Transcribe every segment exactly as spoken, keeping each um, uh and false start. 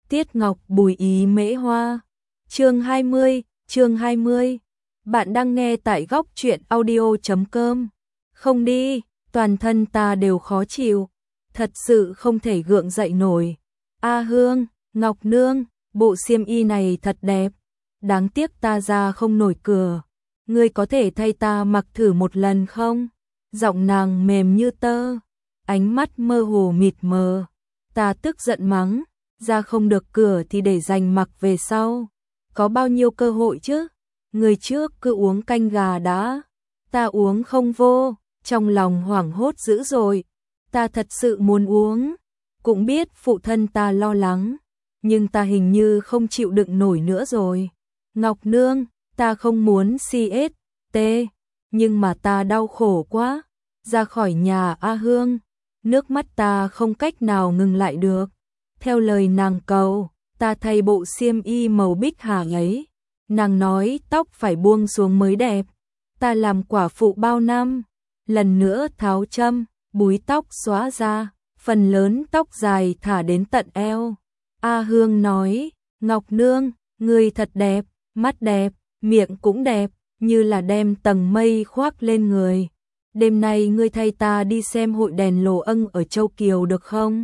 Tiết Ngọc Bùi Ý Mễ Hoa. Chương hai mươi, chương hai mươi. Bạn đang nghe tại góc truyện audio chấm com. Không đi, toàn thân ta đều khó chịu, thật sự không thể gượng dậy nổi. A Hương, Ngọc Nương, bộ xiêm y này thật đẹp, đáng tiếc ta ra không nổi cửa. Ngươi có thể thay ta mặc thử một lần không? Giọng nàng mềm như tơ, ánh mắt mơ hồ mịt mờ. Ta tức giận mắng, ra không được cửa thì để dành mặc về sau. Có bao nhiêu cơ hội chứ? Người trước cứ uống canh gà đã. Ta uống không vô, trong lòng hoảng hốt dữ dội. Ta thật sự muốn uống, cũng biết phụ thân ta lo lắng, nhưng ta hình như không chịu đựng nổi nữa rồi. Ngọc Nương, ta không muốn xê ét tê, nhưng mà ta đau khổ quá. Ra khỏi nhà A Hương, nước mắt ta không cách nào ngừng lại được. Theo lời nàng cầu, ta thay bộ xiêm y màu bích hà ấy. Nàng nói tóc phải buông xuống mới đẹp. Ta làm quả phụ bao năm, lần nữa tháo châm, búi tóc xóa ra, phần lớn tóc dài thả đến tận eo. A Hương nói, Ngọc Nương, người thật đẹp, mắt đẹp, miệng cũng đẹp, như là đem tầng mây khoác lên người. Đêm nay ngươi thay ta đi xem hội đèn lồ ân ở Châu Kiều được không?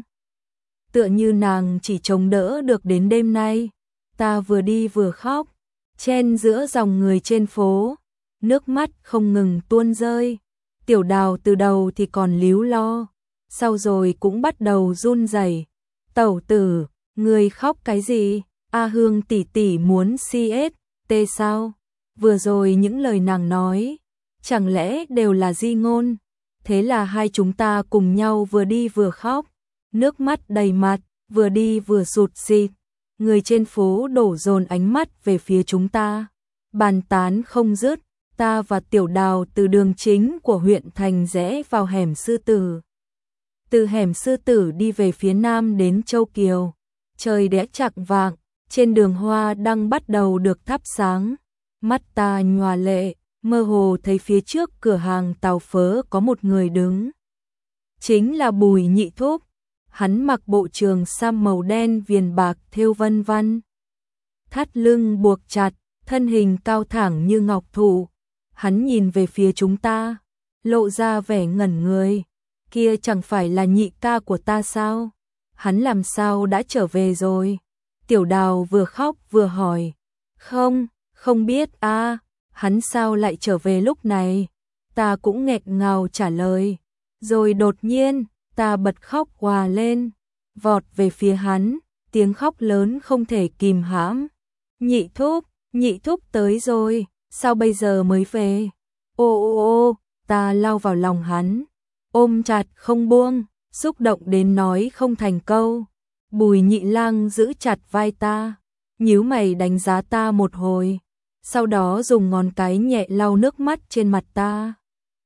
Tựa như nàng chỉ chống đỡ được đến đêm nay. Ta vừa đi vừa khóc, chen giữa dòng người trên phố, nước mắt không ngừng tuôn rơi. Tiểu Đào từ đầu thì còn líu lo, sau rồi cũng bắt đầu run rẩy. Tẩu tử, ngươi khóc cái gì? A Hương tỷ tỷ muốn xê ét tê sao? Vừa rồi những lời nàng nói, chẳng lẽ đều là di ngôn? Thế là hai chúng ta cùng nhau vừa đi vừa khóc, nước mắt đầy mặt, vừa đi vừa sụt sịt. Người trên phố đổ dồn ánh mắt về phía chúng ta, bàn tán không dứt. Ta và Tiểu Đào từ đường chính của huyện thành rẽ vào hẻm Sư Tử. Từ hẻm Sư Tử đi về phía nam đến Châu Kiều. Trời đã chạng vạng, trên đường hoa đăng bắt đầu được thắp sáng. Mắt ta nhòa lệ, mơ hồ thấy phía trước cửa hàng tàu phớ có một người đứng. Chính là Bùi Nhị Thúc. Hắn mặc bộ trường sam màu đen viền bạc thêu vân vân, thắt lưng buộc chặt, thân hình cao thẳng như ngọc thụ. Hắn nhìn về phía chúng ta, lộ ra vẻ ngẩn người. Kia chẳng phải là nhị ca của ta sao? Hắn làm sao đã trở về rồi? Tiểu Đào vừa khóc vừa hỏi. Không, không biết a, à, hắn sao lại trở về lúc này? Ta cũng nghẹn ngào trả lời. Rồi đột nhiên, ta bật khóc òa lên, vọt về phía hắn, tiếng khóc lớn không thể kìm hãm. Nhị Thúc, Nhị Thúc tới rồi, sao bây giờ mới về? Ô ô ô, ta lao vào lòng hắn, ôm chặt không buông, xúc động đến nói không thành câu. Bùi Nhị Lang giữ chặt vai ta, nhíu mày đánh giá ta một hồi, sau đó dùng ngón cái nhẹ lau nước mắt trên mặt ta.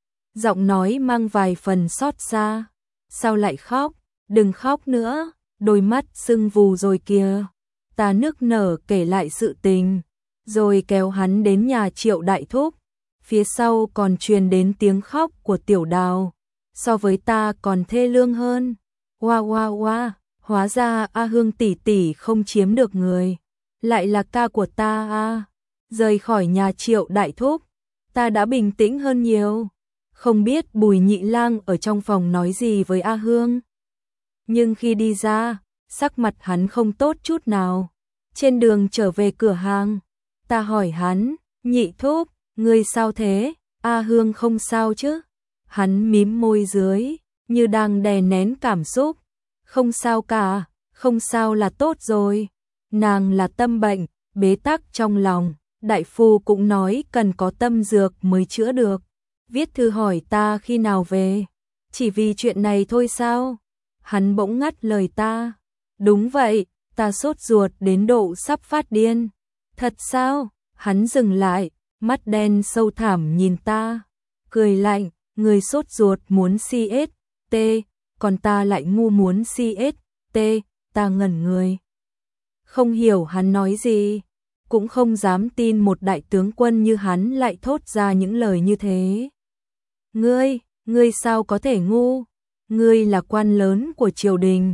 Giọng nói mang vài phần xót xa. Sao lại khóc? Đừng khóc nữa, đôi mắt sưng vù rồi kìa. Ta nức nở kể lại sự tình, rồi kéo hắn đến nhà Triệu Đại Thúc. Phía sau còn truyền đến tiếng khóc của Tiểu Đào, so với ta còn thê lương hơn. Oa oa oa, hóa ra A Hương tỷ tỷ không chiếm được người, lại là ca của ta a. Rời khỏi nhà Triệu Đại Thúc, ta đã bình tĩnh hơn nhiều. Không biết Bùi Nhị Lang ở trong phòng nói gì với A Hương, nhưng khi đi ra, sắc mặt hắn không tốt chút nào. Trên đường trở về cửa hàng, ta hỏi hắn, Nhị Thúc, ngươi sao thế? A Hương không sao chứ? Hắn mím môi dưới, như đang đè nén cảm xúc. Không sao cả, không sao là tốt rồi. Nàng là tâm bệnh, bế tắc trong lòng, đại phu cũng nói cần có tâm dược mới chữa được. Viết thư hỏi ta khi nào về, chỉ vì chuyện này thôi sao? Hắn bỗng ngắt lời ta. Đúng vậy, ta sốt ruột đến độ sắp phát điên. Thật sao? Hắn dừng lại, mắt đen sâu thẳm nhìn ta, cười lạnh, người sốt ruột muốn xê ét tê, còn ta lại ngu muốn xê ét tê. Ta ngẩn người, không hiểu hắn nói gì, cũng không dám tin một đại tướng quân như hắn lại thốt ra những lời như thế. Ngươi, ngươi sao có thể ngu? Ngươi là quan lớn của triều đình,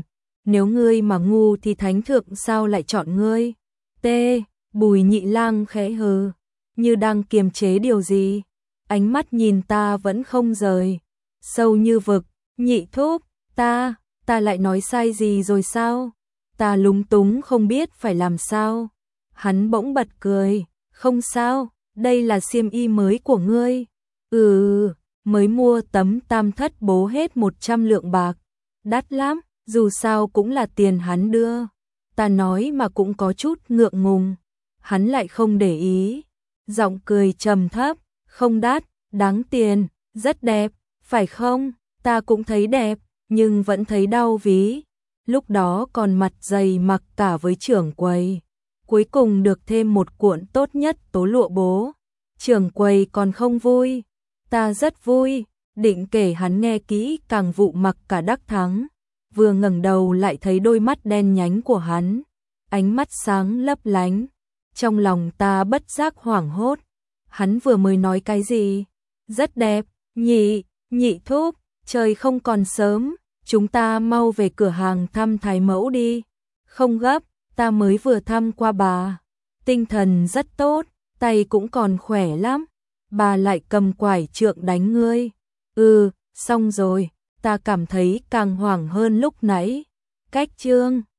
nếu ngươi mà ngu thì thánh thượng sao lại chọn ngươi? T. Bùi Nhị Lang khẽ hừ, như đang kiềm chế điều gì, ánh mắt nhìn ta vẫn không rời, sâu như vực. Nhị thúc, ta, ta lại nói sai gì rồi sao? Ta lúng túng không biết phải làm sao. Hắn bỗng bật cười, không sao, đây là xiêm y mới của ngươi. Ừ, mới mua tấm tam thất bố hết một trăm lượng bạc, đắt lắm, dù sao cũng là tiền hắn đưa. Ta nói mà cũng có chút ngượng ngùng, hắn lại không để ý, giọng cười trầm thấp, không đắt, đáng tiền, rất đẹp, phải không? Ta cũng thấy đẹp, nhưng vẫn thấy đau ví. Lúc đó còn mặt dày mặc cả với trưởng quầy. Cuối cùng được thêm một cuộn tốt nhất tố lụa bố. Trưởng quầy còn không vui. Ta rất vui, định kể hắn nghe kỹ càng vụ mặc cả đắc thắng. Vừa ngẩng đầu lại thấy đôi mắt đen nhánh của hắn. Ánh mắt sáng lấp lánh. Trong lòng ta bất giác hoảng hốt. Hắn vừa mới nói cái gì? Rất đẹp, nhị, nhị thúc, trời không còn sớm. Chúng ta mau về cửa hàng thăm thái mẫu đi. Không gấp, ta mới vừa thăm qua bà. Tinh thần rất tốt, tay cũng còn khỏe lắm. Bà lại cầm quải trượng đánh ngươi. Ừ, xong rồi, ta cảm thấy càng hoảng hơn lúc nãy. Cách chương